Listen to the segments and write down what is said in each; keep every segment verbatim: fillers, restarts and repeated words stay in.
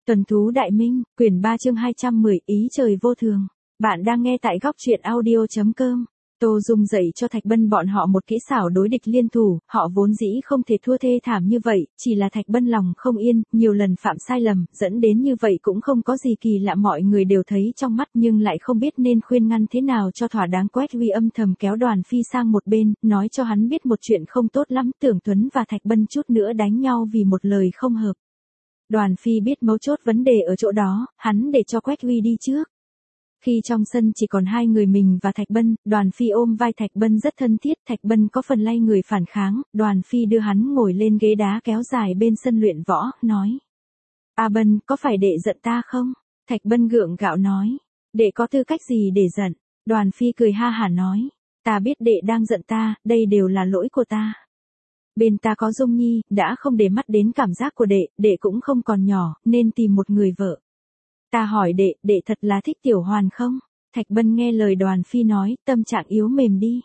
Tuần thú đại minh, quyển ba chương hai trăm mười, ý trời vô thường. Bạn đang nghe tại góc truyện audio.com. Tô Dung dạy cho Thạch Bân bọn họ một kỹ xảo đối địch liên thủ, họ vốn dĩ không thể thua thê thảm như vậy, chỉ là Thạch Bân lòng không yên, nhiều lần phạm sai lầm, dẫn đến như vậy cũng không có gì kỳ lạ, mọi người đều thấy trong mắt nhưng lại không biết nên khuyên ngăn thế nào cho thỏa đáng. Quét Huy âm thầm kéo Đoàn Phi sang một bên, nói cho hắn biết một chuyện không tốt lắm, Tưởng Tuấn và Thạch Bân chút nữa đánh nhau vì một lời không hợp. Đoàn Phi biết mấu chốt vấn đề ở chỗ đó, hắn để cho Quách Huy đi trước. Khi trong sân chỉ còn hai người mình và Thạch Bân, Đoàn Phi ôm vai Thạch Bân rất thân thiết, Thạch Bân có phần lay người phản kháng, Đoàn Phi đưa hắn ngồi lên ghế đá kéo dài bên sân luyện võ, nói. A Bân, có phải đệ giận ta không? Thạch Bân gượng gạo nói. Đệ có tư cách gì để giận? Đoàn Phi cười ha hả nói. Ta biết đệ đang giận ta, đây đều là lỗi của ta. Bên ta có Dung Nhi, đã không để mắt đến cảm giác của đệ, đệ cũng không còn nhỏ, nên tìm một người vợ. Ta hỏi đệ, đệ thật là thích Tiểu Hoàn không? Thạch Bân nghe lời Đoàn Phi nói, tâm trạng yếu mềm đi.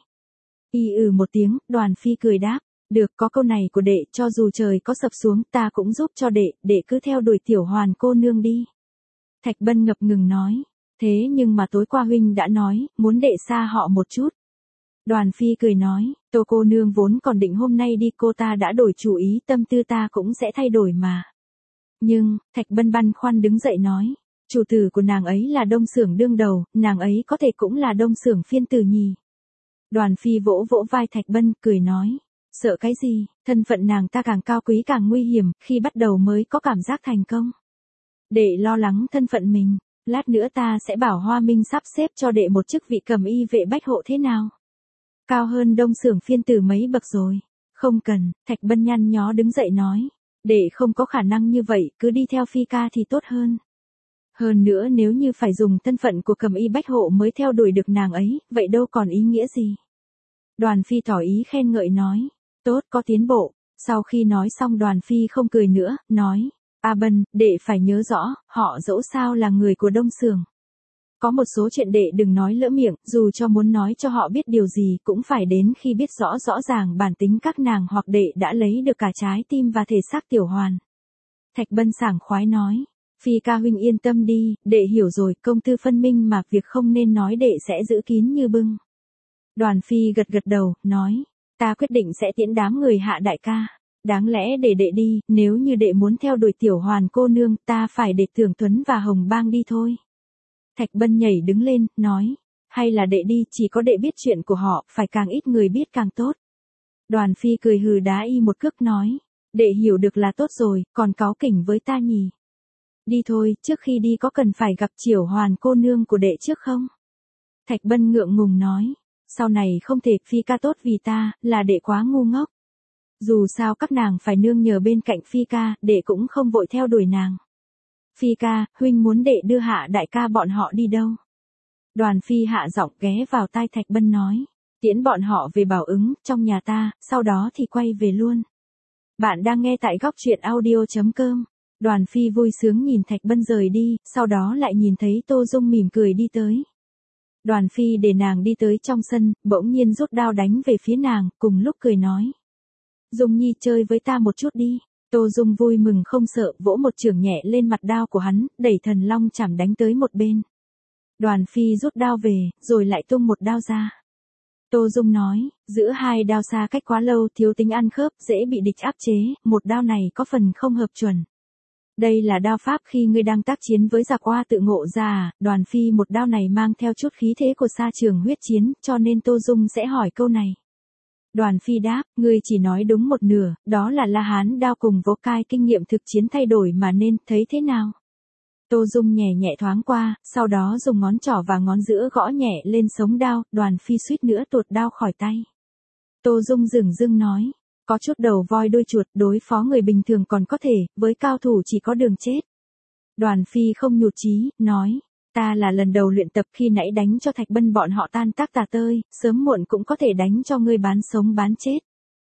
Y ừ một tiếng, Đoàn Phi cười đáp, được, có câu này của đệ, cho dù trời có sập xuống, ta cũng giúp cho đệ, đệ cứ theo đuổi Tiểu Hoàn cô nương đi. Thạch Bân ngập ngừng nói, thế nhưng mà tối qua huynh đã nói, muốn đệ xa họ một chút. Đoàn Phi cười nói, Tô cô nương vốn còn định hôm nay đi, cô ta đã đổi chủ ý, tâm tư ta cũng sẽ thay đổi mà. Nhưng, Thạch Bân băn khoăn đứng dậy nói, chủ tử của nàng ấy là Đông Xưởng đương đầu, nàng ấy có thể cũng là Đông Xưởng phiên tử nhì. Đoàn Phi vỗ vỗ vai Thạch Bân, cười nói, sợ cái gì, thân phận nàng ta càng cao quý càng nguy hiểm, khi bắt đầu mới có cảm giác thành công. Đệ lo lắng thân phận mình, lát nữa ta sẽ bảo Hoa Minh sắp xếp cho đệ một chức vị cầm y vệ bách hộ thế nào? Cao hơn Đông Xưởng phiên tử mấy bậc rồi. Không cần, Thạch Bân nhăn nhó đứng dậy nói. Đệ không có khả năng như vậy, cứ đi theo Phi ca thì tốt hơn. Hơn nữa nếu như phải dùng thân phận của cầm y bách hộ mới theo đuổi được nàng ấy, vậy đâu còn ý nghĩa gì. Đoàn Phi tỏ ý khen ngợi nói. Tốt, có tiến bộ. Sau khi nói xong Đoàn Phi không cười nữa, nói. A Bân, đệ phải nhớ rõ, họ dẫu sao là người của Đông Xưởng. Có một số chuyện đệ đừng nói lỡ miệng, dù cho muốn nói cho họ biết điều gì cũng phải đến khi biết rõ rõ ràng bản tính các nàng hoặc đệ đã lấy được cả trái tim và thể xác Tiểu Hoàn. Thạch Bân sảng khoái nói, Phi ca huynh yên tâm đi, đệ hiểu rồi, công tư phân minh mà việc không nên nói đệ sẽ giữ kín như bưng. Đoàn Phi gật gật đầu, nói, ta quyết định sẽ tiễn đám người Hạ đại ca. Đáng lẽ để đệ đi, nếu như đệ muốn theo đuổi Tiểu Hoàn cô nương, ta phải để Tưởng Tuấn và Hồng Bang đi thôi. Thạch Bân nhảy đứng lên, nói, hay là đệ đi, chỉ có đệ biết chuyện của họ, phải càng ít người biết càng tốt. Đoàn Phi cười hừ đá y một cước nói, đệ hiểu được là tốt rồi, còn cáu kỉnh với ta nhỉ. Đi thôi, trước khi đi có cần phải gặp Tiểu Hoàn cô nương của đệ trước không? Thạch Bân ngượng ngùng nói, sau này không thể, Phi ca tốt vì ta, là đệ quá ngu ngốc. Dù sao các nàng phải nương nhờ bên cạnh Phi ca, đệ cũng không vội theo đuổi nàng. Phi ca, huynh muốn đệ đưa Hạ đại ca bọn họ đi đâu? Đoàn Phi hạ giọng ghé vào tai Thạch Bân nói, tiễn bọn họ về Bảo Ứng, trong nhà ta, sau đó thì quay về luôn. Bạn đang nghe tại góc truyện audio.com. Đoàn Phi vui sướng nhìn Thạch Bân rời đi, sau đó lại nhìn thấy Tô Dung mỉm cười đi tới. Đoàn Phi để nàng đi tới trong sân, bỗng nhiên rút đao đánh về phía nàng, cùng lúc cười nói. Dung Nhi chơi với ta một chút đi. Tô Dung vui mừng không sợ, vỗ một chưởng nhẹ lên mặt đao của hắn, đẩy Thần Long chảm đánh tới một bên. Đoàn Phi rút đao về, rồi lại tung một đao ra. Tô Dung nói, giữa hai đao xa cách quá lâu, thiếu tính ăn khớp, dễ bị địch áp chế, một đao này có phần không hợp chuẩn. Đây là đao pháp khi ngươi đang tác chiến với giặc oa tự ngộ ra à? Đoàn Phi một đao này mang theo chút khí thế của sa trường huyết chiến, cho nên Tô Dung sẽ hỏi câu này. Đoàn Phi đáp, ngươi chỉ nói đúng một nửa, đó là La Hán đao cùng vô cai kinh nghiệm thực chiến thay đổi mà nên, thấy thế nào? Tô Dung nhẹ nhẹ thoáng qua, sau đó dùng ngón trỏ và ngón giữa gõ nhẹ lên sống đao, Đoàn Phi suýt nữa tuột đao khỏi tay. Tô Dung dửng dưng nói, có chút đầu voi đuôi chuột, đối phó người bình thường còn có thể, với cao thủ chỉ có đường chết. Đoàn Phi không nhụt chí, nói, ta là lần đầu luyện tập, khi nãy đánh cho Thạch Bân bọn họ tan tác tà tơi, sớm muộn cũng có thể đánh cho ngươi bán sống bán chết.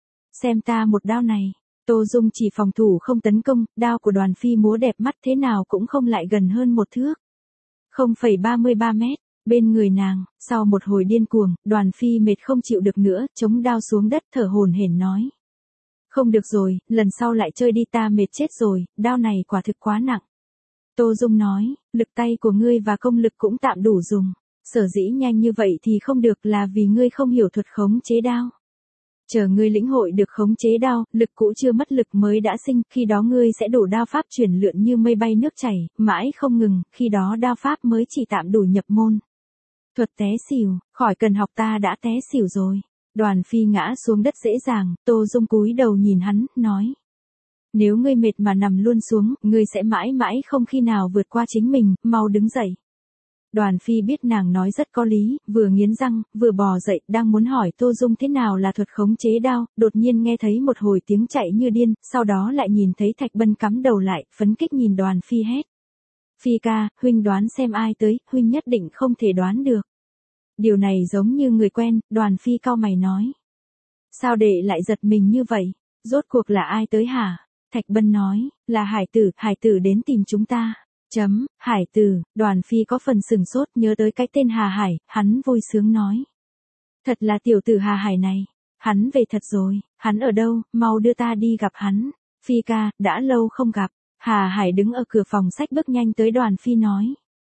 Xem ta một đao này. Tô Dung chỉ phòng thủ không tấn công, đao của Đoàn Phi múa đẹp mắt thế nào cũng không lại gần hơn một thước. không phẩy ba mươi ba mét, bên người nàng, sau một hồi điên cuồng, Đoàn Phi mệt không chịu được nữa, chống đao xuống đất thở hổn hển nói. Không được rồi, lần sau lại chơi đi, ta mệt chết rồi, đao này quả thực quá nặng. Tô Dung nói, lực tay của ngươi và công lực cũng tạm đủ dùng. Sở dĩ nhanh như vậy thì không được là vì ngươi không hiểu thuật khống chế đao. Chờ ngươi lĩnh hội được khống chế đao, lực cũ chưa mất lực mới đã sinh, khi đó ngươi sẽ đủ đao pháp chuyển lượn như mây bay nước chảy, mãi không ngừng, khi đó đao pháp mới chỉ tạm đủ nhập môn. Thuật té xỉu, khỏi cần học ta đã té xỉu rồi. Đoàn Phi ngã xuống đất dễ dàng, Tô Dung cúi đầu nhìn hắn, nói. Nếu ngươi mệt mà nằm luôn xuống, ngươi sẽ mãi mãi không khi nào vượt qua chính mình, mau đứng dậy. Đoàn Phi biết nàng nói rất có lý, vừa nghiến răng, vừa bò dậy, đang muốn hỏi Tô Dung thế nào là thuật khống chế đao, đột nhiên nghe thấy một hồi tiếng chạy như điên, sau đó lại nhìn thấy Thạch Bân cắm đầu lại, phấn kích nhìn Đoàn Phi hét. Phi ca, huynh đoán xem ai tới, huynh nhất định không thể đoán được. Điều này giống như người quen, Đoàn Phi cau mày nói. Sao đệ lại giật mình như vậy, rốt cuộc là ai tới hả? Thạch Bân nói, là Hải Tử, Hải Tử đến tìm chúng ta. Chấm, Hải Tử, Đoàn Phi có phần sừng sốt nhớ tới cái tên Hà Hải, hắn vui sướng nói. Thật là tiểu tử Hà Hải này, hắn về thật rồi, hắn ở đâu, mau đưa ta đi gặp hắn. Phi ca, đã lâu không gặp, Hà Hải đứng ở cửa phòng sách bước nhanh tới Đoàn Phi nói.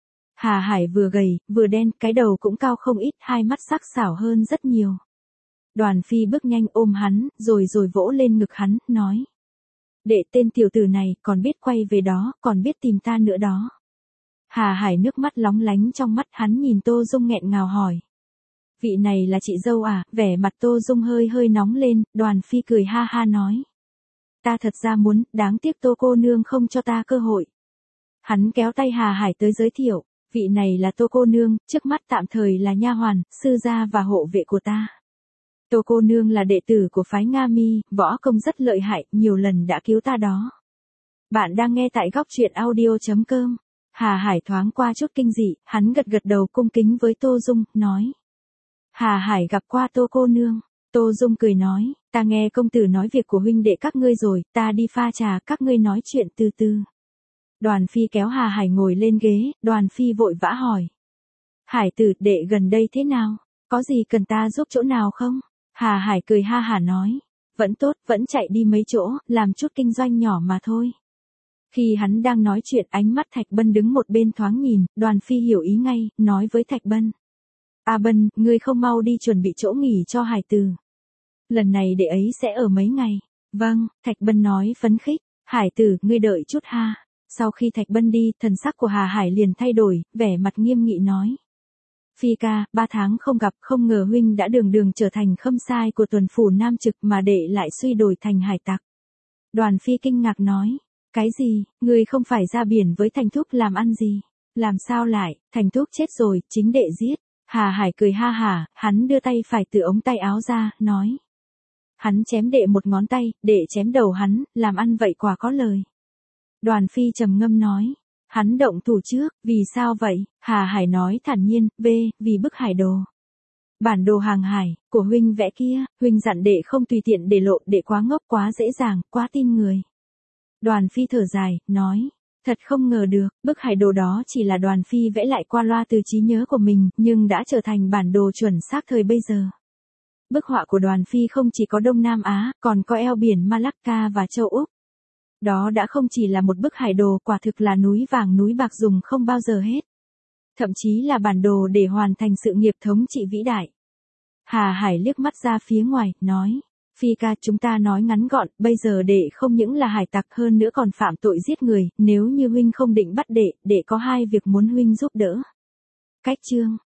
Hà Hải vừa gầy, vừa đen, cái đầu cũng cao không ít, hai mắt sắc sảo hơn rất nhiều. Đoàn Phi bước nhanh ôm hắn, rồi rồi vỗ lên ngực hắn, nói. Đệ tên tiểu tử này, còn biết quay về đó, còn biết tìm ta nữa đó. Hà Hải nước mắt lóng lánh trong mắt hắn nhìn Tô Dung nghẹn ngào hỏi. Vị này là chị dâu à, vẻ mặt Tô Dung hơi hơi nóng lên, Đoàn Phi cười ha ha nói. Ta thật ra muốn, đáng tiếc Tô cô nương không cho ta cơ hội. Hắn kéo tay Hà Hải tới giới thiệu, vị này là Tô cô nương, trước mắt tạm thời là nha hoàn, sư gia và hộ vệ của ta. Tô cô nương là đệ tử của phái Nga Mi, võ công rất lợi hại, nhiều lần đã cứu ta đó. Bạn đang nghe tại góc truyện audio chấm com. Hà Hải thoáng qua chút kinh dị, hắn gật gật đầu cung kính với Tô Dung, nói. Hà Hải gặp qua Tô cô nương. Tô Dung cười nói, ta nghe công tử nói việc của huynh đệ các ngươi rồi, ta đi pha trà, các ngươi nói chuyện từ từ. Đoàn Phi kéo Hà Hải ngồi lên ghế, Đoàn Phi vội vã hỏi. Hải tử, đệ gần đây thế nào? Có gì cần ta giúp chỗ nào không? Hà Hải cười ha hả nói. Vẫn tốt, vẫn chạy đi mấy chỗ, làm chút kinh doanh nhỏ mà thôi. Khi hắn đang nói chuyện ánh mắt Thạch Bân đứng một bên thoáng nhìn, Đoàn Phi hiểu ý ngay, nói với Thạch Bân. A Bân, ngươi không mau đi chuẩn bị chỗ nghỉ cho Hải tử. Lần này đệ ấy sẽ ở mấy ngày. Vâng, Thạch Bân nói phấn khích. Hải tử, ngươi đợi chút ha. Sau khi Thạch Bân đi, thần sắc của Hà Hải liền thay đổi, vẻ mặt nghiêm nghị nói. Phi ca, ba tháng không gặp, không ngờ huynh đã đường đường trở thành khâm sai của tuần phủ Nam Trực mà đệ lại suy đổi thành hải tặc. Đoàn Phi kinh ngạc nói. Cái gì, ngươi không phải ra biển với Thành Thúc làm ăn gì? Làm sao lại, Thành Thúc chết rồi, chính đệ giết. Hà Hải cười ha hả, hắn đưa tay phải từ ống tay áo ra, nói. Hắn chém đệ một ngón tay, đệ chém đầu hắn, làm ăn vậy quả có lời. Đoàn Phi trầm ngâm nói. Hắn động thủ trước, vì sao vậy? Hà Hải nói thản nhiên, B, vì bức hải đồ. Bản đồ hàng hải, của huynh vẽ kia, huynh dặn đệ không tùy tiện để lộ, đệ quá ngốc quá dễ dàng, quá tin người. Đoàn Phi thở dài, nói. Thật không ngờ được, bức hải đồ đó chỉ là Đoàn Phi vẽ lại qua loa từ trí nhớ của mình, nhưng đã trở thành bản đồ chuẩn xác thời bây giờ. Bức họa của Đoàn Phi không chỉ có Đông Nam Á, còn có eo biển Malacca và châu Úc. Đó đã không chỉ là một bức hải đồ, quả thực là núi vàng núi bạc dùng không bao giờ hết. Thậm chí là bản đồ để hoàn thành sự nghiệp thống trị vĩ đại. Hà Hải liếc mắt ra phía ngoài, nói. Phi ca, chúng ta nói ngắn gọn, bây giờ đệ không những là hải tặc hơn nữa còn phạm tội giết người, nếu như huynh không định bắt đệ, đệ có hai việc muốn huynh giúp đỡ. Cách chương,